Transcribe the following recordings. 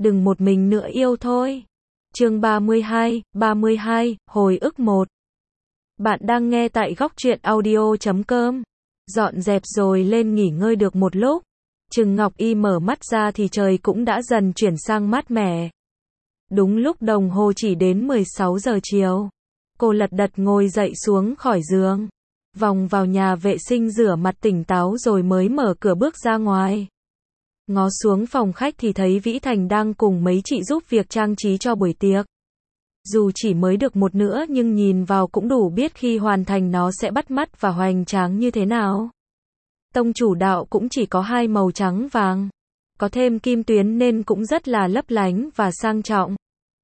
đừng một mình nữa yêu thôi. Chương 32, hồi ức 1. Bạn đang nghe tại góc truyện audio.com. Dọn dẹp rồi lên nghỉ ngơi được một lúc. Trừng Ngọc Y mở mắt ra thì trời cũng đã dần chuyển sang mát mẻ. Đúng lúc đồng hồ chỉ đến 16 giờ chiều. Cô lật đật ngồi dậy xuống khỏi giường. Vòng vào nhà vệ sinh rửa mặt tỉnh táo rồi mới mở cửa bước ra ngoài. Ngó xuống phòng khách thì thấy Vĩ Thành đang cùng mấy chị giúp việc trang trí cho buổi tiệc. Dù chỉ mới được một nữa nhưng nhìn vào cũng đủ biết khi hoàn thành nó sẽ bắt mắt và hoành tráng như thế nào. Tông chủ đạo cũng chỉ có hai màu trắng vàng. Có thêm kim tuyến nên cũng rất là lấp lánh và sang trọng.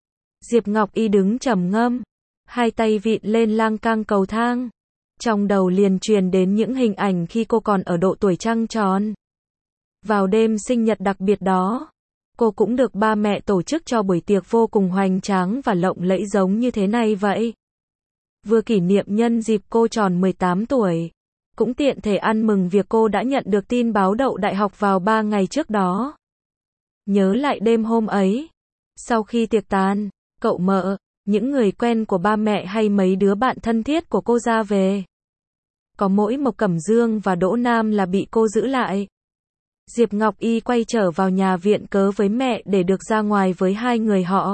Diệp Ngọc Y đứng trầm ngâm, hai tay vịn lên lang cang cầu thang. Trong đầu liền truyền đến những hình ảnh khi cô còn ở độ tuổi trăng tròn. Vào đêm sinh nhật đặc biệt đó, cô cũng được ba mẹ tổ chức cho buổi tiệc vô cùng hoành tráng và lộng lẫy giống như thế này vậy. Vừa kỷ niệm nhân dịp cô tròn 18 tuổi, cũng tiện thể ăn mừng việc cô đã nhận được tin báo đậu đại học vào 3 ngày trước đó. Nhớ lại đêm hôm ấy, sau khi tiệc tàn, cậu mợ, những người quen của ba mẹ hay mấy đứa bạn thân thiết của cô ra về. Có mỗi Mộc Cẩm Dương và Đỗ Nam là bị cô giữ lại. Diệp Ngọc Y quay trở vào nhà viện cớ với mẹ để được ra ngoài với hai người họ.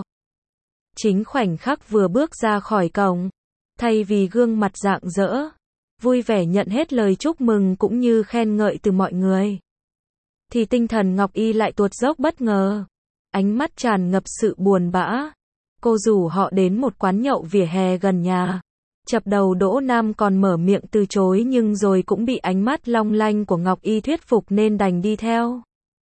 Chính khoảnh khắc vừa bước ra khỏi cổng, thay vì gương mặt rạng rỡ, vui vẻ nhận hết lời chúc mừng cũng như khen ngợi từ mọi người, thì tinh thần Ngọc Y lại tuột dốc bất ngờ. Ánh mắt tràn ngập sự buồn bã. Cô rủ họ đến một quán nhậu vỉa hè gần nhà. Chập đầu Đỗ Nam còn mở miệng từ chối nhưng rồi cũng bị ánh mắt long lanh của Ngọc Y thuyết phục nên đành đi theo.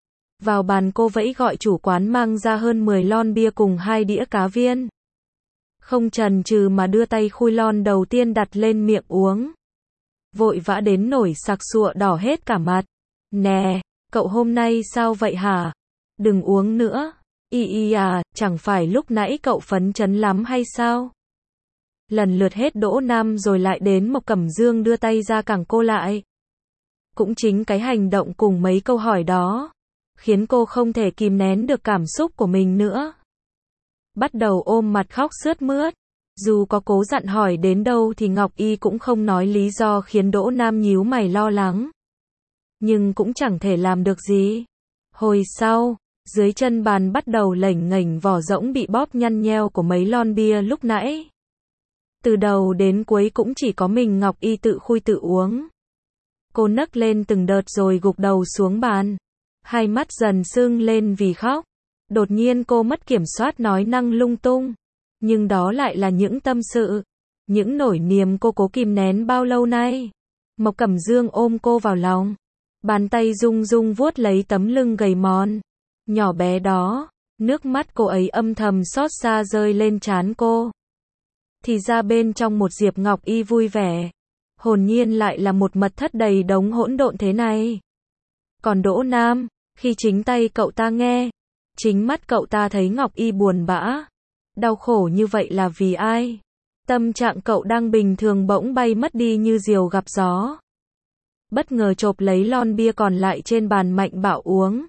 Vào bàn cô vẫy gọi chủ quán mang ra hơn 10 lon bia cùng 2 đĩa cá viên. Không chần chừ mà đưa tay khui lon đầu tiên đặt lên miệng uống. Vội vã đến nổi sặc sụa đỏ hết cả mặt. Nè, cậu hôm nay sao vậy hả? Đừng uống nữa. Chẳng phải lúc nãy cậu phấn chấn lắm hay sao? Lần lượt hết Đỗ Nam rồi lại đến Mộc Cẩm Dương đưa tay ra cẳng cô lại. Cũng chính cái hành động cùng mấy câu hỏi đó, khiến cô không thể kìm nén được cảm xúc của mình nữa. Bắt đầu ôm mặt khóc sướt mướt. Dù có cố dặn hỏi đến đâu thì Ngọc Y cũng không nói lý do khiến Đỗ Nam nhíu mày lo lắng. Nhưng cũng chẳng thể làm được gì. Hồi sau, dưới chân bàn bắt đầu lềnh nghềnh vỏ rỗng bị bóp nhăn nheo của mấy lon bia lúc nãy. Từ đầu đến cuối cũng chỉ có mình Ngọc Y tự khui tự uống. Cô nấc lên từng đợt rồi gục đầu xuống bàn. Hai mắt dần sưng lên vì khóc. Đột nhiên cô mất kiểm soát nói năng lung tung. Nhưng đó lại là những tâm sự, những nỗi niềm cô cố kìm nén bao lâu nay. Mộc Cẩm Dương ôm cô vào lòng. Bàn tay rung rung vuốt lấy tấm lưng gầy mòn, nhỏ bé đó. Nước mắt cô ấy âm thầm xót xa rơi lên trán cô. Thì ra bên trong một Diệp Ngọc Y vui vẻ, hồn nhiên lại là một mật thất đầy đống hỗn độn thế này. Còn Đỗ Nam, khi chính tay cậu ta nghe, chính mắt cậu ta thấy Ngọc Y buồn bã, đau khổ như vậy là vì ai? Tâm trạng cậu đang bình thường bỗng bay mất đi như diều gặp gió. Bất ngờ chộp lấy lon bia còn lại trên bàn mạnh bạo uống.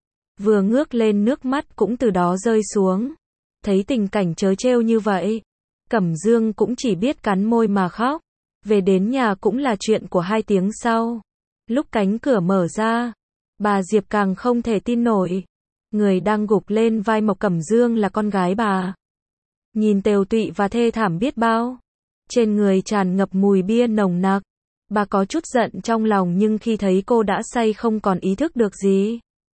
Vừa ngước lên nước mắt cũng từ đó rơi xuống. Thấy tình cảnh trớ trêu như vậy, Cẩm Dương cũng chỉ biết cắn môi mà khóc. Về đến nhà cũng là chuyện của 2 tiếng sau. Lúc cánh cửa mở ra, bà Diệp càng không thể tin nổi. Người đang gục lên vai Mộc Cẩm Dương là con gái bà. Nhìn tiều tụy và thê thảm biết bao. Trên người tràn ngập mùi bia nồng nặc. Bà có chút giận trong lòng nhưng khi thấy cô đã say không còn ý thức được gì,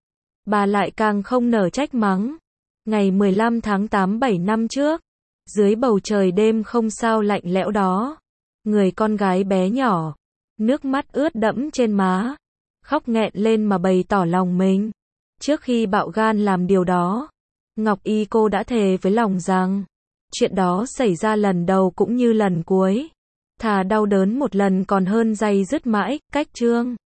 bà lại càng không nỡ trách mắng. Ngày 15 tháng 8 7 năm trước, dưới bầu trời đêm không sao lạnh lẽo đó, người con gái bé nhỏ, nước mắt ướt đẫm trên má, khóc nghẹn lên mà bày tỏ lòng mình. Trước khi bạo gan làm điều đó, Ngọc Y cô đã thề với lòng rằng, chuyện đó xảy ra lần đầu cũng như lần cuối. Thà đau đớn một lần còn hơn day dứt mãi, cách chương.